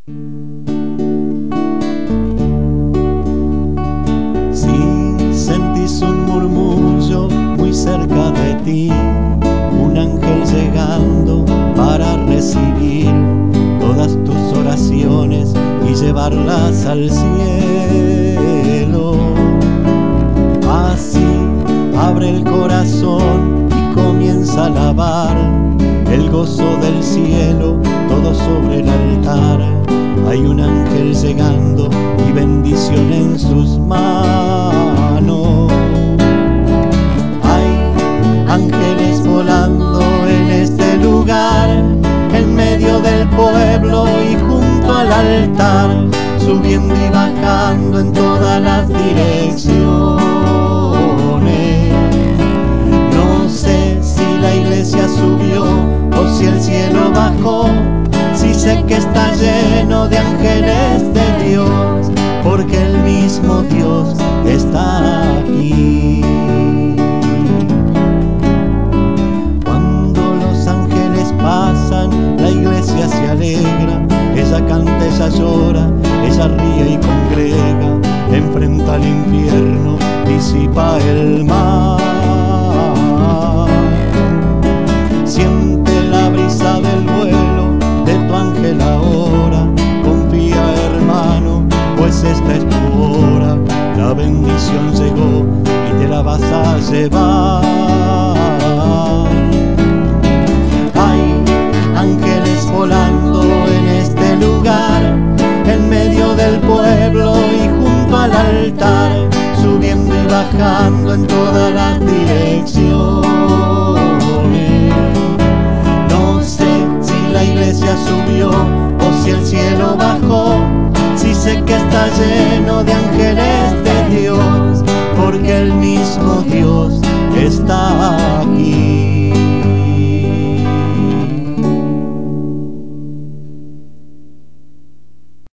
Si sentís un murmullo muy cerca de ti, un ángel llegando para recibir todas tus oraciones y llevarlas al cielo. Así abre el corazón y comienza a alabar el gozo del cielo, todo sobre el altar. Hay un ángel llegando y bendición en sus manos. Hay ángeles volando en este lugar, en medio del pueblo y junto al altar, subiendo y bajando en todas las direcciones. No sé si la iglesia subió o si el cielo bajó, si sé que está lleno de ángeles de Dios, porque el mismo Dios está aquí. Cuando los ángeles pasan, la iglesia se alegra, ella canta, ella llora, ella ríe y congrega, enfrenta al infierno, disipa el mal. Siente la brisa del vuelo de tu ángel ahora, confía, hermano, pues esta es tu hora. La bendición llegó y te la vas a llevar. Hay ángeles volando en este lugar, en medio del pueblo y junto al altar, subiendo y bajando en todas las direcciones. No sé si la iglesia subió o si el cielo bajó, si sé que está lleno de ángeles de Dios, porque el mismo Dios está